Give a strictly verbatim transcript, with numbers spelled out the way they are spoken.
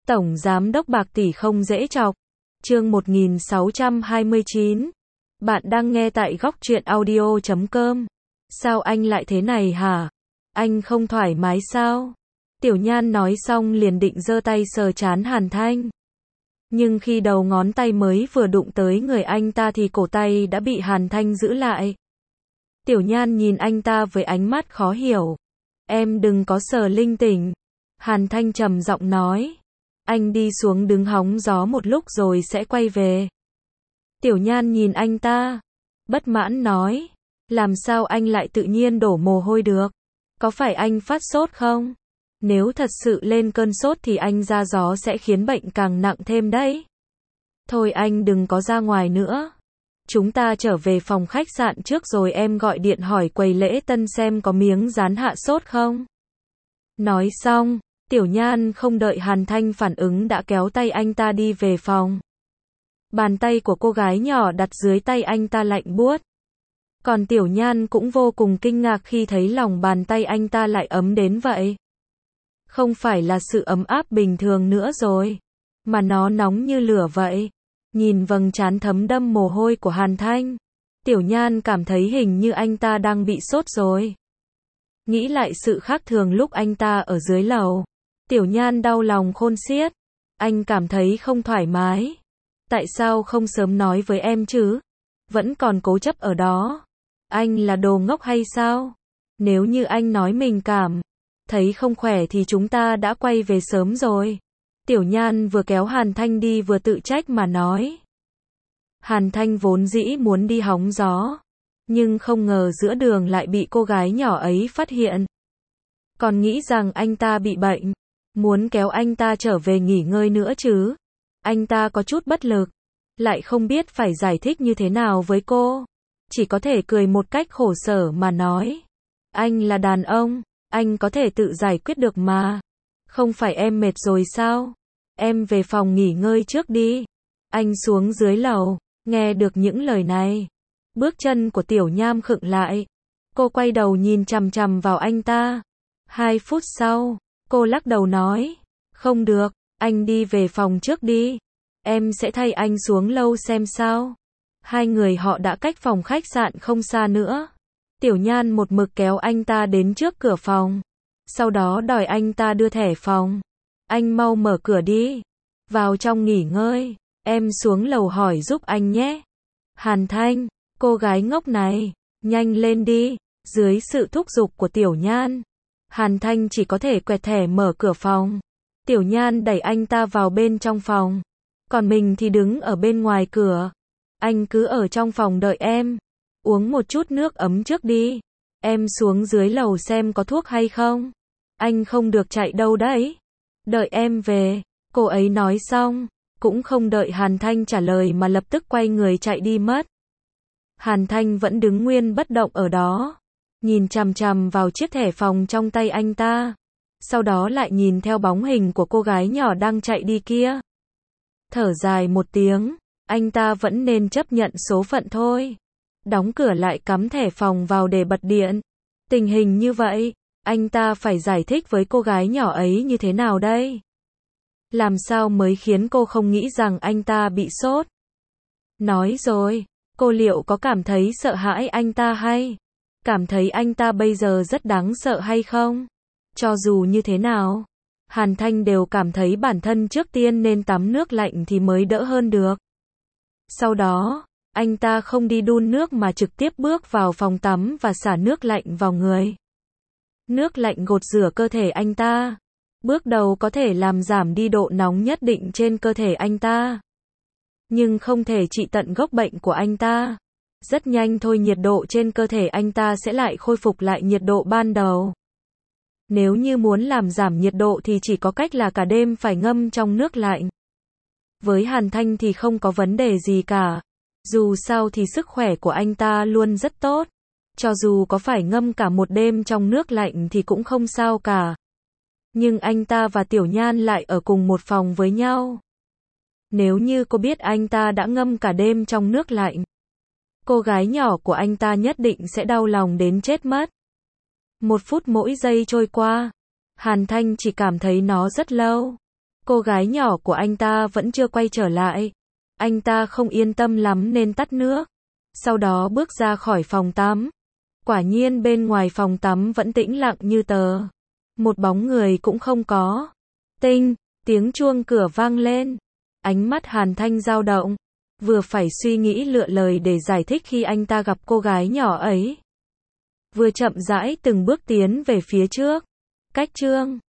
Tổng Giám đốc bạc tỷ không dễ chọc. Chương một nghìn sáu trăm hai mươi chín. Bạn đang nghe tại góc truyện audio chấm com. Sao anh lại thế này hả? Anh không thoải mái sao? Tiểu Nhan nói xong liền định giơ tay sờ trán Hàn Thanh. Nhưng khi đầu ngón tay mới vừa đụng tới người anh ta thì cổ tay đã bị Hàn Thanh giữ lại. Tiểu Nhan nhìn anh ta với ánh mắt khó hiểu. Em đừng có sờ linh tinh. Hàn Thanh trầm giọng nói. Anh đi xuống đứng hóng gió một lúc rồi sẽ quay về. Tiểu Nhan nhìn anh ta. Bất mãn nói. Làm sao anh lại tự nhiên đổ mồ hôi được? Có phải anh phát sốt không? Nếu thật sự lên cơn sốt thì anh ra gió sẽ khiến bệnh càng nặng thêm đấy. Thôi anh đừng có ra ngoài nữa. Chúng ta trở về phòng khách sạn trước rồi em gọi điện hỏi quầy lễ tân xem có miếng dán hạ sốt không. Nói xong, Tiểu Nhan không đợi Hàn Thanh phản ứng đã kéo tay anh ta đi về phòng. Bàn tay của cô gái nhỏ đặt dưới tay anh ta lạnh buốt. Còn Tiểu Nhan cũng vô cùng kinh ngạc khi thấy lòng bàn tay anh ta lại ấm đến vậy. Không phải là sự ấm áp bình thường nữa rồi, mà nó nóng như lửa vậy. Nhìn vầng trán thấm đẫm mồ hôi của Hàn Thanh, Tiểu Nhan cảm thấy hình như anh ta đang bị sốt rồi. Nghĩ lại sự khác thường lúc anh ta ở dưới lầu, Tiểu Nhan đau lòng khôn xiết. Anh cảm thấy không thoải mái. Tại sao không sớm nói với em chứ? Vẫn còn cố chấp ở đó. Anh là đồ ngốc hay sao? Nếu như anh nói mình cảm thấy không khỏe thì chúng ta đã quay về sớm rồi. Tiểu Nhan vừa kéo Hàn Thanh đi vừa tự trách mà nói. Hàn Thanh vốn dĩ muốn đi hóng gió, nhưng không ngờ giữa đường lại bị cô gái nhỏ ấy phát hiện. Còn nghĩ rằng anh ta bị bệnh, muốn kéo anh ta trở về nghỉ ngơi nữa chứ. Anh ta có chút bất lực, lại không biết phải giải thích như thế nào với cô. Chỉ có thể cười một cách khổ sở mà nói. Anh là đàn ông, anh có thể tự giải quyết được mà. Không phải em mệt rồi sao? Em về phòng nghỉ ngơi trước đi. Anh xuống dưới lầu, nghe được những lời này. Bước chân của Tiểu Nhan khựng lại. Cô quay đầu nhìn chằm chằm vào anh ta. Hai phút sau, cô lắc đầu nói. Không được, anh đi về phòng trước đi. Em sẽ thay anh xuống lâu xem sao. Hai người họ đã cách phòng khách sạn không xa nữa. Tiểu Nhan một mực kéo anh ta đến trước cửa phòng. Sau đó đòi anh ta đưa thẻ phòng. Anh mau mở cửa đi. Vào trong nghỉ ngơi. Em xuống lầu hỏi giúp anh nhé. Hàn Thanh, cô gái ngốc này, nhanh lên đi. Dưới sự thúc giục của Tiểu Nhan, Hàn Thanh chỉ có thể quẹt thẻ mở cửa phòng. Tiểu Nhan đẩy anh ta vào bên trong phòng. Còn mình thì đứng ở bên ngoài cửa. Anh cứ ở trong phòng đợi em. Uống một chút nước ấm trước đi. Em xuống dưới lầu xem có thuốc hay không. Anh không được chạy đâu đấy. Đợi em về. Cô ấy nói xong, cũng không đợi Hàn Thanh trả lời mà lập tức quay người chạy đi mất. Hàn Thanh vẫn đứng nguyên bất động ở đó, nhìn chằm chằm vào chiếc thẻ phòng trong tay anh ta. Sau đó lại nhìn theo bóng hình của cô gái nhỏ đang chạy đi kia. Thở dài một tiếng, anh ta vẫn nên chấp nhận số phận thôi. Đóng cửa lại cắm thẻ phòng vào để bật điện. Tình hình như vậy, anh ta phải giải thích với cô gái nhỏ ấy như thế nào đây? Làm sao mới khiến cô không nghĩ rằng anh ta bị sốt? Nói rồi, cô liệu có cảm thấy sợ hãi anh ta hay? Cảm thấy anh ta bây giờ rất đáng sợ hay không? Cho dù như thế nào, Hàn Thanh đều cảm thấy bản thân trước tiên nên tắm nước lạnh thì mới đỡ hơn được. Sau đó, anh ta không đi đun nước mà trực tiếp bước vào phòng tắm và xả nước lạnh vào người. Nước lạnh gột rửa cơ thể anh ta. Bước đầu có thể làm giảm đi độ nóng nhất định trên cơ thể anh ta. Nhưng không thể trị tận gốc bệnh của anh ta. Rất nhanh thôi nhiệt độ trên cơ thể anh ta sẽ lại khôi phục lại nhiệt độ ban đầu. Nếu như muốn làm giảm nhiệt độ thì chỉ có cách là cả đêm phải ngâm trong nước lạnh. Với Hàn Thanh thì không có vấn đề gì cả. Dù sao thì sức khỏe của anh ta luôn rất tốt. Cho dù có phải ngâm cả một đêm trong nước lạnh thì cũng không sao cả. Nhưng anh ta và Tiểu Nhan lại ở cùng một phòng với nhau. Nếu như cô biết anh ta đã ngâm cả đêm trong nước lạnh, cô gái nhỏ của anh ta nhất định sẽ đau lòng đến chết mất. Một phút mỗi giây trôi qua, Hàn Thanh chỉ cảm thấy nó rất lâu. cô gái nhỏ của anh ta vẫn chưa quay trở lại. Anh ta không yên tâm lắm nên tắt nước. Sau đó bước ra khỏi phòng tắm. Quả nhiên bên ngoài phòng tắm vẫn tĩnh lặng như tờ. Một bóng người cũng không có. Tinh, tiếng chuông cửa vang lên. Ánh mắt Hàn Thanh dao động. Vừa phải suy nghĩ lựa lời để giải thích khi anh ta gặp cô gái nhỏ ấy. Vừa chậm rãi từng bước tiến về phía trước. Cách chương